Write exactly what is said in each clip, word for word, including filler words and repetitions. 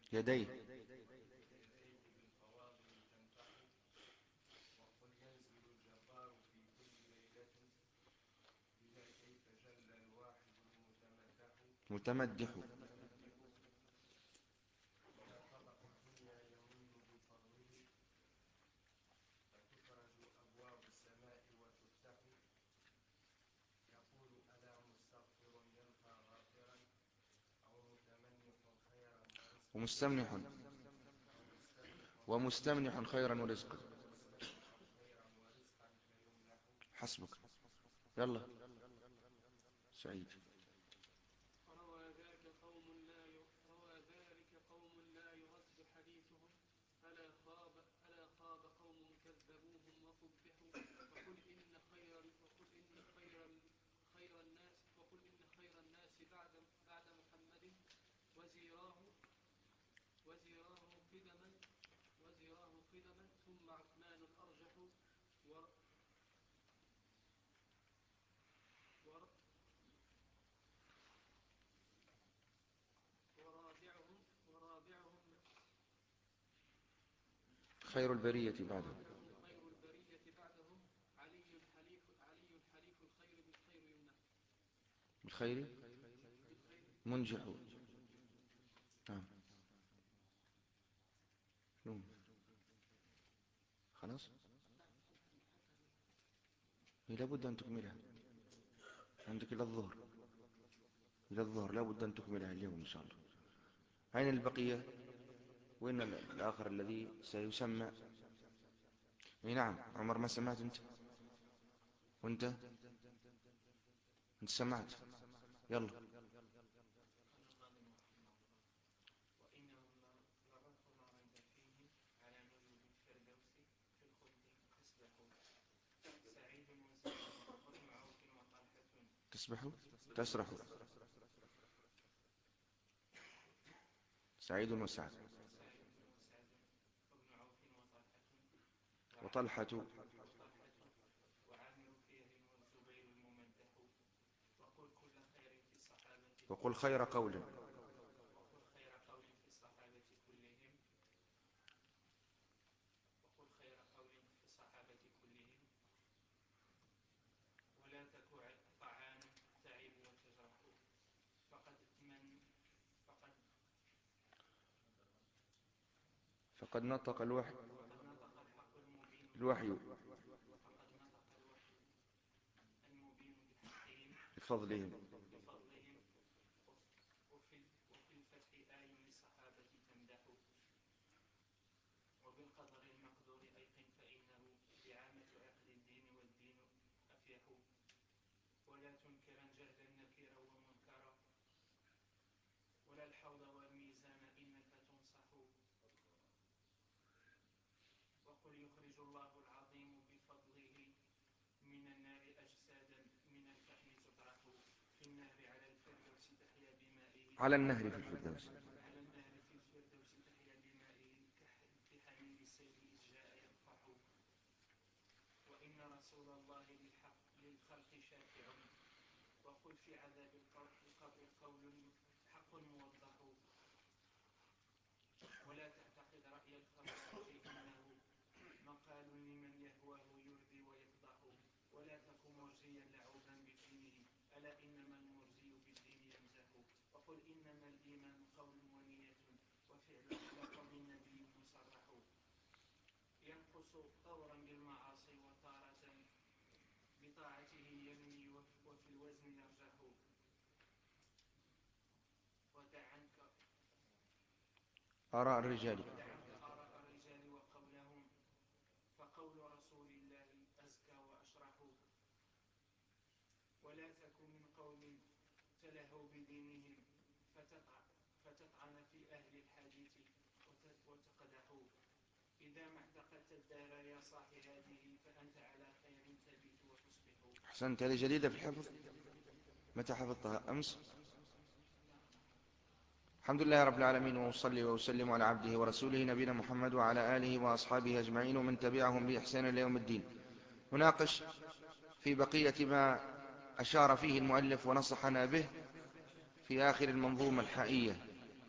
يديه. يديه بالفواضل تنفح. وقل ينزل الجبار في كل ليلة. بلا كيف جل الواحد المتمدح. متمدح. متمدح. إذا طبق الدنيا يمن بفضله. فتفرج أبواب السماء وتفتح. يقول ألا مستغفر يلقى غافرا. أو متمنح خيرا ورزقا ومستمنح. يمنح. أو مستمنح خيرا ومستمنح خيرا ورزقا. ومستمنح خيرا ورزقا فيمنح. حسبك. يلا سعيد. روى ذاك قوم لا ي... روى ذلك قوم لا يرد حديثهم. ألا خاب ألا خاب قوم كذبوهم وقبحوا. وقل إن خير وقل إن خير خير الناس وقل إن خير الناس بعد بعد محمد وزيراه وزيراه قدما وزيراه قدما ثم عثمان الأرجح. ور ور ورابعهم ورابعهم خير البرية بعده. ورابعهم خير البرية بعدهم. علي حليف علي حليف الخير بالخير يمنح. بالخير بالخير منجح. نعم. نون. خلاص. هي لابد أن تكملها. عندك إلى الظهر. إلى الظهر لابد أن تكملها اليوم إن شاء الله. أين البقية؟ وين الآخر الذي سيسمى؟ اي نعم عمر، ما سمعت أنت؟ وأنت؟ أنت سمعت؟ يلا. قال الناظم رحمه الله: وإنهم لرب ما ريب فيهم على نجوم الفردوس في الخلد تسبح. سعيد وسعد وابن عوف وطلحة. تسبح. تسرح. سعيد وسعد. سعيد وسعد وابن عوف وطلحة. وعامر وطلحة. وطلحة وعامر فيهم والزبير الممدح. وقل كل خير في الصحابة وقل كلهم. خير قول. وقل خير قول في الصحابة كلهم. وقل خير قول في الصحابة كلهم. ولا تك طعانا تعيب وتجرح. فقد من فقد فقد نطق الوحي. فقد نطق الحق المبين الوحي فقد نطق الوحي المبين بحقهم بفضلهم. بفضلهم. وفي, وفي الفتح آي للصحابة تمدح. وبالقدر المقدور أيقن فإنه دعامة عقد الدين والدين أفيح. ولا تنكرا جهلا نكيرا ومنكرا. ولا الحوض والميزان إنك تنصح. وقل يخرج الله العظيم بفضله من النار أجسادا من الفحم تطرح. في النهر على الفردوس تحيا بمائه. على النهر في الفردوس. على النهر في الفردوس تحيا بمائه كحمير السيل إذ جاء يطفح. وإن رسول الله للحق للخلق شافع. وقل في عذاب القبر قول حق موضح. ولا تعتقد رأي الخواص إنه مقال لمن يهواه يرضي ويفضح. ولا تكن مرجيا لعوبا بدينهم. ألا إنما المرجي بالدين يمزح. وقل إنما الإيمان قول ونية وفعل على قول النبي مصرح. ينقص طورا بالمعاصي وتارة بطاعته ينمي وفي الوزن يرجح. ودع عنك آراء ودع, الرجال. ودع عنك آراء الرجال وقولهم. فقول رسول الله أزكى وأشرح. ولا تك من قوم تلهوا بدينهم فتطعن في أهل الحديث وتقدح. إذا ما اعتقدت الدار يا صاح هذه فأنت على خير تبيت وتصبح. أحسنت. هذه جديدة في الحفظ. متى حفظتها؟ أمس. نعم حفظتها. الحمد لله رب العالمين، وأصلي وأسلم على عبده ورسوله نبينا محمد وعلى آله وأصحابه أجمعين ومن تبعهم بإحسان إلى يوم الدين. نناقش في بقية ما أشار فيه المؤلف ونصحنا به في آخر المنظومة الحائية.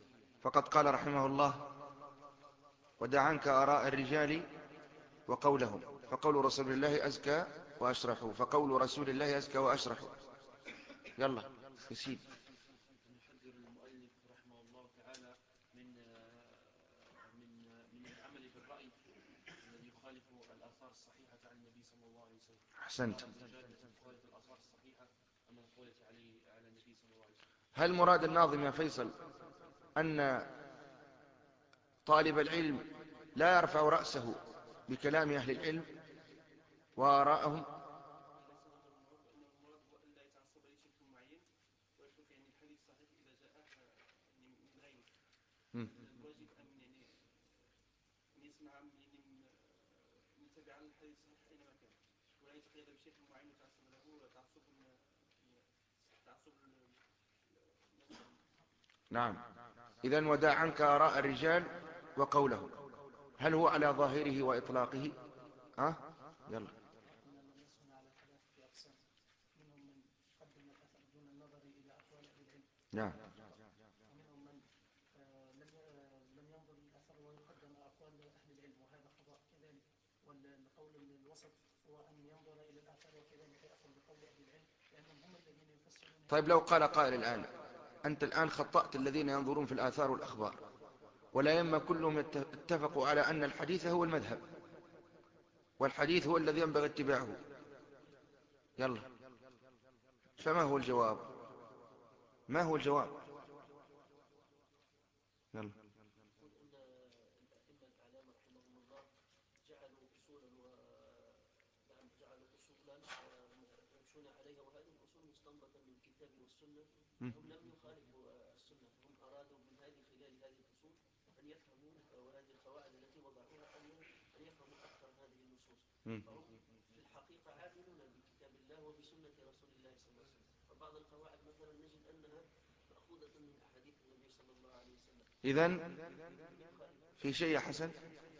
فقد قال رحمه الله: ودع عنك آراء الرجال وقولهم، فقول رسول الله أزكى وأشرح، فقول رسول الله أزكى وأشرح. يلا يسيد. يحذر المؤلف رحمه الله تعالى من من من العمل بالرأي الذي يخالف الآثار الصحيحة عن النبي صلى الله عليه وسلم. أحسنت. الحجاج التي تخالف الآثار الصحيحة المنقولة عليه على النبي صلى الله عليه وسلم. هل مراد الناظم يا فيصل أن طالب العلم لا يرفع رأسه بكلام أهل العلم وآراءهم؟ ليس هذا المراد، وإنما المراد هو ألا يتعصب لشيخ معين ويترك يعني الحديث صحيح إذا جاء يعني من غيره. الواجب أن يعني أن يسمع يعني أن يتبع الحديث الصحيح أينما كان، ولا يتقيد بشيخ معين ويتعصب له تعصب تعصب الناس. نعم. إذن ودع عنك آراء الرجال وقولهم، هل هو على ظاهره وإطلاقه؟ ها؟ يلا. أن الناس هنا على ثلاثة أقسام، منهم من قدم الأثر دون النظر إلى أقوال أهل العلم نعم. فقط، ومنهم من آه لم آه لم ينظر للأثر ويقدم أقوال أهل العلم، وهذا خطأ كذلك. والقول الوسط هو أن ينظر إلى الأثر وكذلك يأخذ بقول أهل العلم، لأنهم هم الذين يفسرون. طيب لو قال قائل الآن: أنت الآن خطأت الذين ينظرون في الآثار والأخبار، ولا يما كلهم اتفقوا على أن الحديث هو المذهب، والحديث هو الذي ينبغي اتباعه. يلا، فما هو الجواب؟ ما هو الجواب؟ يلا. يقول أن الأئمة الأعلام رحمهم الله جعلوا أصولا و نعم جعلوا أصولا يمشون عليها، وهذه الأصول مستنبطة من الكتاب والسنة، هم لم يخالفوا السنة، هم أرادوا من هذه خلال هذه الأصول أن يفهموا وهذه القواعد التي وضعوها أن أن يفهموا أكثر هذه النصوص. فهم في الحقيقة عاملون بكتاب الله وبسنة رسول الله صلى الله عليه وسلم، فبعض القواعد مثلا نجد أنها مأخوذة من أحاديث النبي صلى الله عليه وسلم. إذن في شيء يا حسن؟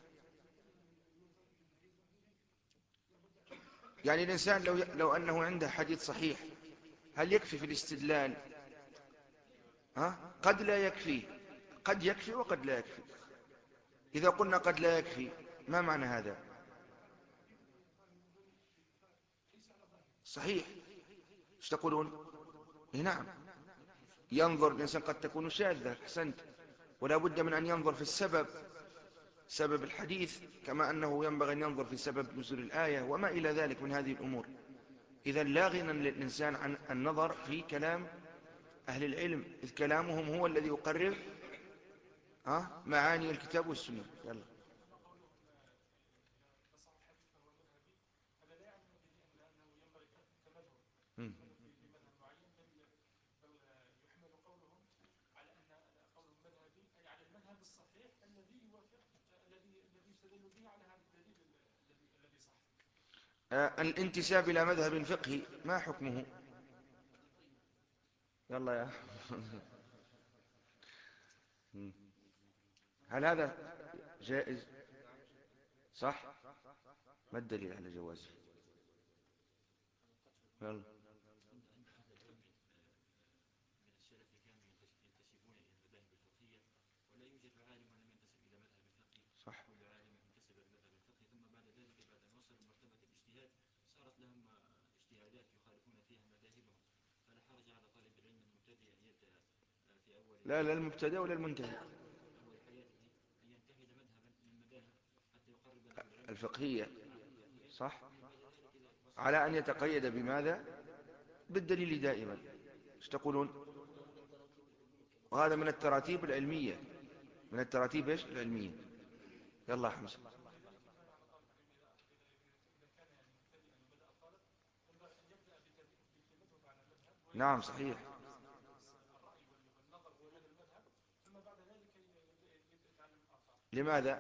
يعني الإنسان لو لو أنه عنده حديث صحيح، هل يكفي في الاستدلال؟ ها؟ قد لا يكفي، قد يكفي وقد لا يكفي. إذا قلنا قد لا يكفي، ما معنى هذا؟ صحيح. ايش تقولون؟ إيه نعم، ينظر الإنسان قد تكون شاذة. أحسنت. ولا بد من أن ينظر في السبب، سبب الحديث، كما أنه ينبغي أن ينظر في سبب نزول الآية وما إلى ذلك من هذه الأمور. إذن لا غنى للإنسان عن النظر في كلام أهل العلم، إذ كلامهم هو الذي يقرر ها معاني الكتاب والسنة. يلا. مم. آه، الانتساب إلى مذهب فقهي ما حكمه؟ يلا يا مم. هل هذا جائز؟ صح؟ ما الدليل على جوازه؟ يلا. صح. لا لا المبتدأ ولا المنتهي الفقهية. صح. على أن يتقيد بماذا؟ بالدليل دائما. ايش تقولون؟ وهذا من التراتيب العلمية، من التراتيب ايش العلمية. يلا يا حمزة. نعم صحيح. لماذا؟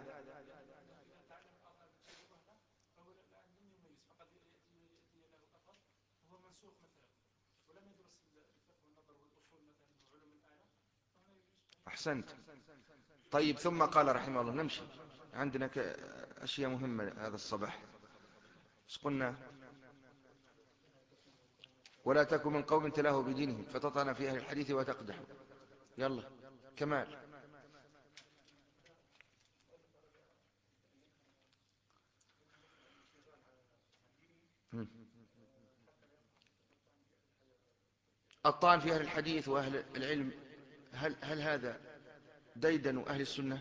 أحسنت. طيب ثم قال رحمه الله، نمشي عندنا أشياء مهمة هذا الصباح. ايش قلنا؟ ولا تكن من قوم تلاهوا بدينهم فتطعن في أهل الحديث وتقدحوا. يلا كمال. الطعن في أهل الحديث وأهل العلم، هل, هل هذا ديدن أهل السنة؟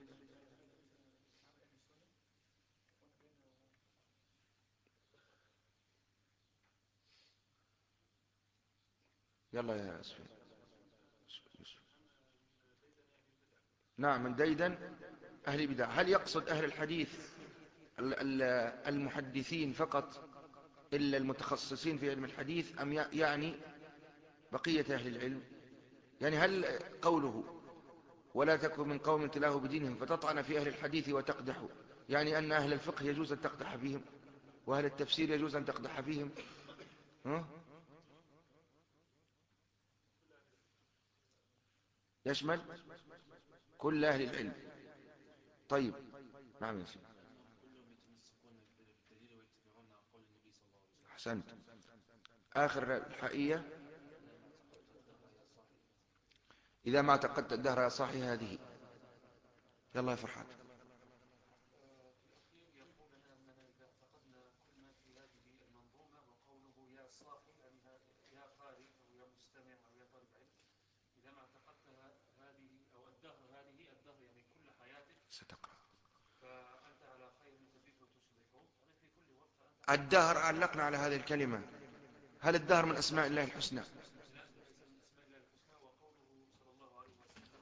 يلا يا سفيان. نعم، من ديدن أهل البدع. هل يقصد أهل الحديث المحدثين فقط إلا المتخصصين في علم الحديث، أم يعني بقية أهل العلم؟ يعني هل قوله ولا تكن من قوم تلاه بدينهم فتطعن في أهل الحديث وتقدح، يعني أن أهل الفقه يجوز أن تقدح فيهم وأهل التفسير يجوز أن تقدح فيهم؟ ها؟ يشمل كل أهل العلم. طيب، نعم يا سيدي. كلهم يتمسكون بالدليل ويتبعون قول النبي صلى الله عليه وسلم. أحسنت. آخر الحقيقة، إذا ما اعتقدت الدهر يا صاحي هذه. يلا يا فرحات. في الأخير يقول لنا أننا إذا اعتقدنا كل ما في هذه المنظومة، وقوله يا صاحي يعني يا قارئ أو يا مستمع أو يا طالب علم، إذا ما اعتقدتها هذه أو الدهر، هذه الدهر يعني كل حياتك ستقرأ. فأنت على خير تبيت وتصبح، يعني في كل وقت فأنت الدهر علقنا على هذه الكلمة. هل الدهر من أسماء الله الحسنى؟ لا، ليس من أسماء الله الحسنى. وقوله صلى الله عليه وسلم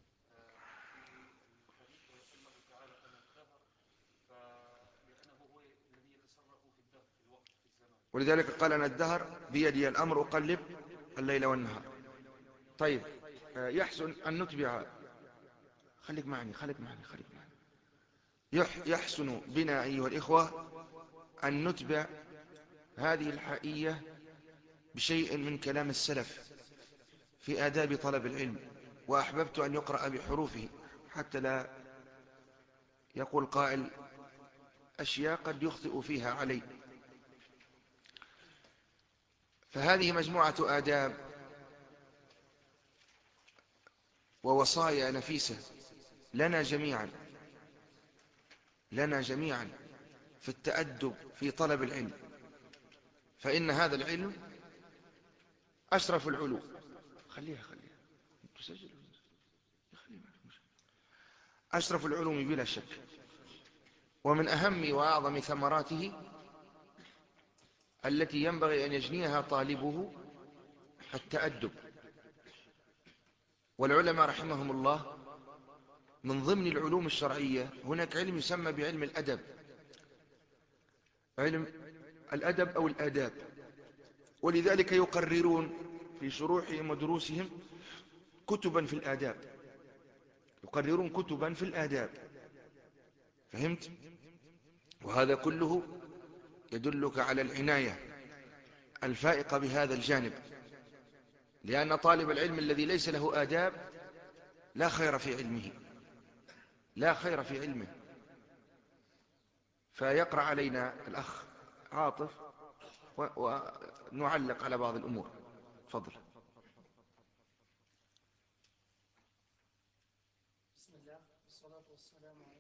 في الحديث ويقول الله تعالى أنا الدهر، فلأنه هو الذي يتصرف في الدهر، في الوقت، في الزمان. ولذلك قال أنا الدهر بيدي الأمر أقلب الليل والنهار. طيب، يحسن أن نتبع. خليك معني خليك معني خليك معني يحسن بنا أيها الإخوة أن نتبع هذه الحقيقة بشيء من كلام السلف في آداب طلب العلم، وأحببت أن يقرأ بحروفه حتى لا يقول قائل أشياء قد يخطئ فيها علي. فهذه مجموعة آداب ووصايا نفيسة لنا جميعا لنا جميعا في التأدب في طلب العلم، فإن هذا العلم أشرف العلوم. خليها خليها تسجل. أشرف العلوم بلا شك، ومن أهم وأعظم ثمراته التي ينبغي أن يجنيها طالبه التأدب. والعلماء رحمهم الله من ضمن العلوم الشرعية هناك علم يسمى بعلم الأدب، علم الأدب أو الآداب، ولذلك يقررون في شروحهم ودروسهم كتبا في الآداب، يقررون كتبا في الآداب. فهمت؟ وهذا كله يدلك على العناية الفائقة بهذا الجانب، لأن طالب العلم الذي ليس له آداب لا خير في علمه، لا خير في علمه. فيقرأ علينا الأخ عاطف ونعلق على بعض الأمور. تفضل. بسم الله والصلاة والسلام على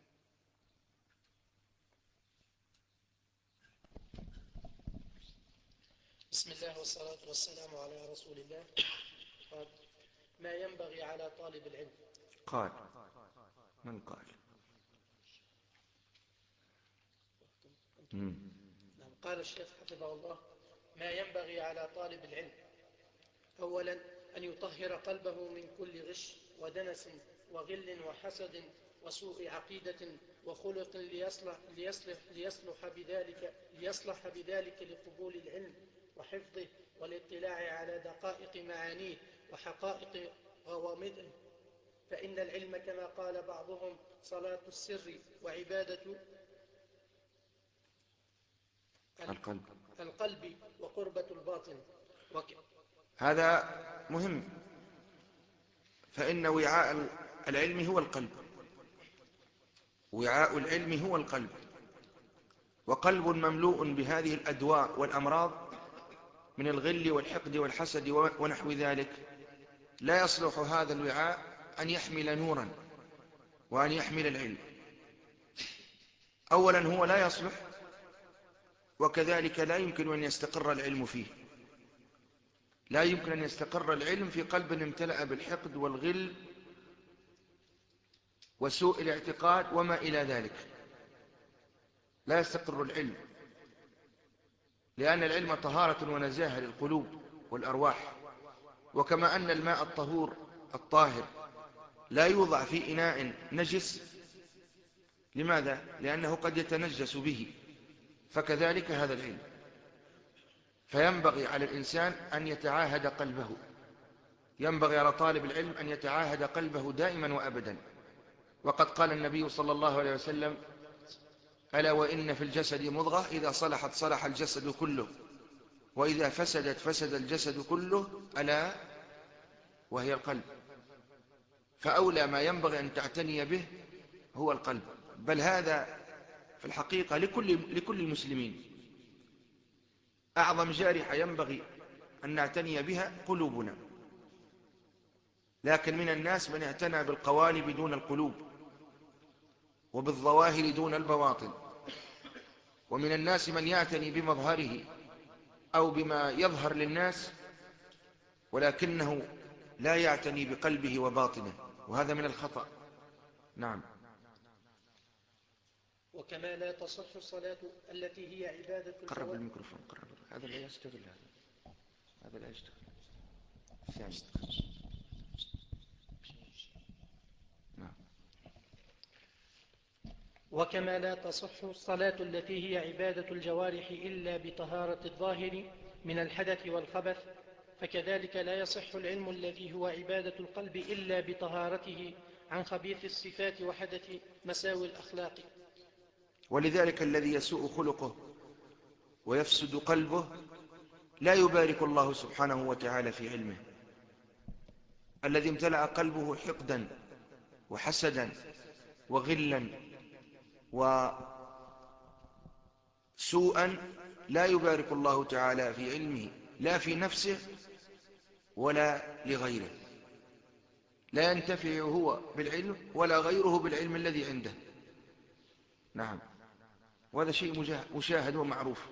بسم الله والصلاة والسلام على رسول الله. قال ما ينبغي على طالب العلم. قال من قال؟ نعم. قال الشيخ حفظه الله ما ينبغي على طالب العلم: أولا أن يطهر قلبه من كل غش ودنس وغل وحسد وسوء عقيدة وخلق ليصلح, ليصلح, ليصلح, بذلك ليصلح بذلك لقبول العلم وحفظه والاطلاع على دقائق معانيه وحقائق غوامضه. فإن العلم كما قال بعضهم صلاة السر وعبادة القلب القلب وقربة الباطن. وك... هذا مهم، فإن وعاء العلم هو القلب، وعاء العلم هو القلب، وقلب مملوء بهذه الأدواء والأمراض من الغل والحقد والحسد ونحو ذلك لا يصلح هذا الوعاء أن يحمل نورا وأن يحمل العلم. أولا هو لا يصلح، وكذلك لا يمكن أن يستقر العلم فيه. لا يمكن أن يستقر العلم في قلب امتلأ بالحقد والغل وسوء الاعتقاد وما إلى ذلك. لا يستقر العلم، لأن العلم طهارة ونزاهة للقلوب والأرواح. وكما أن الماء الطهور الطاهر لا يوضع في إناء نجس، لماذا؟ لأنه قد يتنجس به، فكذلك هذا العلم. فينبغي على الإنسان أن يتعاهد قلبه، ينبغي على طالب العلم أن يتعاهد قلبه دائما وأبدا. وقد قال النبي صلى الله عليه وسلم: ألا وإن في الجسد مضغة إذا صلحت صلح الجسد كله، وإذا فسدت فسد الجسد كله، ألا وهي القلب. فأولى ما ينبغي أن تعتني به هو القلب، بل هذا في الحقيقة لكل, لكل المسلمين. أعظم جارحة ينبغي أن نعتني بها قلوبنا. لكن من الناس من اعتنى بالقوالب دون القلوب، وبالظواهر دون البواطن. ومن الناس من يعتني بمظهره أو بما يظهر للناس، ولكنه لا يعتني بقلبه وباطنه، وهذا من الخطأ. نعم. وكما لا تصح الصلاة التي هي عبادة قرب الجوارح. الميكروفون، قرب. هذا لا يشتغل، هذا هذا لا يشتغل. الثاني. نعم. وكما لا تصح الصلاة التي هي عبادة الجوارح إلا بطهارة الظاهر من الحدث والخبث، فكذلك لا يصح العلم الذي هو عبادة القلب إلا بطهارته عن خبيث الصفات وحدث مساوي الأخلاق. ولذلك الذي يسوء خلقه ويفسد قلبه لا يبارك الله سبحانه وتعالى في علمه. الذي امتلأ قلبه حقدا وحسدا وغلا وسوءا لا يبارك الله تعالى في علمه، لا في نفسه ولا لغيره. لا ينتفع هو بالعلم ولا غيره بالعلم الذي عنده. نعم، وهذا شيء مشاهد ومعروف.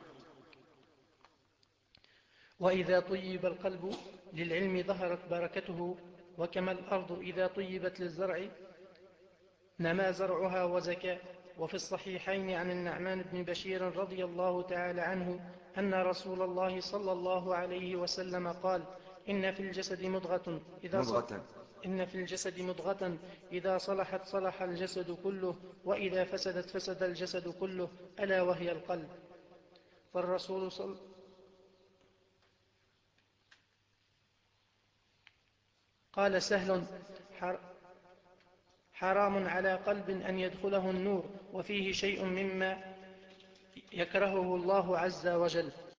وإذا طيب القلب للعلم ظهرت بركته، وكما الأرض إذا طيبت للزرع نما زرعها وزكى. وفي الصحيحين عن النعمان بن بشير رضي الله تعالى عنه أن رسول الله صلى الله عليه وسلم قال: إن في الجسد مضغة إذا مضغة إن في الجسد مضغة إذا صلحت صلح الجسد كله، وإذا فسدت فسد الجسد كله، ألا وهي القلب. فالرسول صلى قال سهل: حرام على قلب أن يدخله النور، وفيه شيء مما يكرهه الله عز وجل.